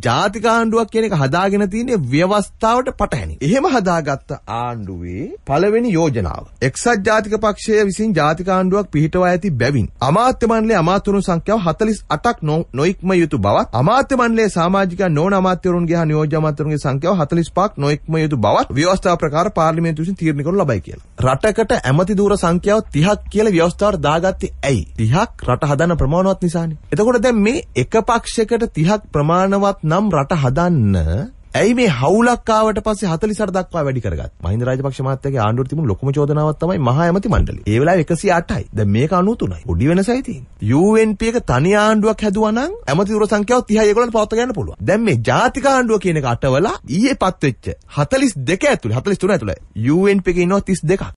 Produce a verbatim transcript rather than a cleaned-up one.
ජාතික ආණ්ඩුවක් කියන එක හදාගෙන තියෙන්නේ ව්‍යවස්ථාවට පටහැනි. එහෙම හදාගත්ත ආණ්ඩුවේ පළවෙනි යෝජනාව එක්සත් ජාතික පක්ෂය විසින් ජාතික ආණ්ඩුවක් පිහිටවා ඇති බැවින් අමාත්‍ය මණ්ඩලයේ අමාත්‍යවරුන් සංඛ්‍යාව හතළිස් අටක් නොඉක්ම යුතු බවත් අමාත්‍ය මණ්ඩලයේ සමාජිකයන් නොවන අමාත්‍යවරුන්ගේ හා නියෝජ්‍ය අමාත්‍යවරුන්ගේ සංඛ්‍යාව හතළිස් පහක් නොඉක්ම යුතු බවත් ව්‍යවස්ථාව ප්‍රකාර පාර්ලිමේන්තුව විසින් තීරණය කරනු ලබයි කියලා. රටකට ඇමති ධූර සංඛ්‍යාව තිහක් කියලා ව්‍යවස්ථාවට දාගත්තේ ඇයි? තිහක් රට හදන්න ප්‍රමාණවත් නිසානේ. එතකොට දැන් මේ එක පක්ෂයකට තිහක් ප්‍රමාණවත් නම් රට හදන්න ඇයි මේ හවුලක් ආවට පස්සේ හතළිස් අට දක්වා වැඩි කරගත්තේ? මහින්ද රාජපක්ෂ මහත්තයාගේ ආණ්ඩුවට තිබුණු ලොකුම චෝදනාවක් තමයි මහා ඇමති මණ්ඩලය. ඒ වෙලාවේ එකසිය අටයි. දැන් මේක අනූ තුනයි. පොඩි වෙනසයි තියෙන්නේ. යූ එන් පී එක තනි ආණ්ඩුවක් හැදුවා නම් ඇමති ධූර සංඛ්‍යාව තිහයි ඒගොල්ලන්ට පවත්වා ගන්න පුළුවන්. දැන් මේ ජාතික ආණ්ඩුව කියන එක අටවලා ඊයේ පත් වෙච්ච හතළිස් දෙක ඇතුළේ හතළිස් තුන ඇතුළේ යූ එන් පී එකේ ඉන්නවා තිස් දෙකක්.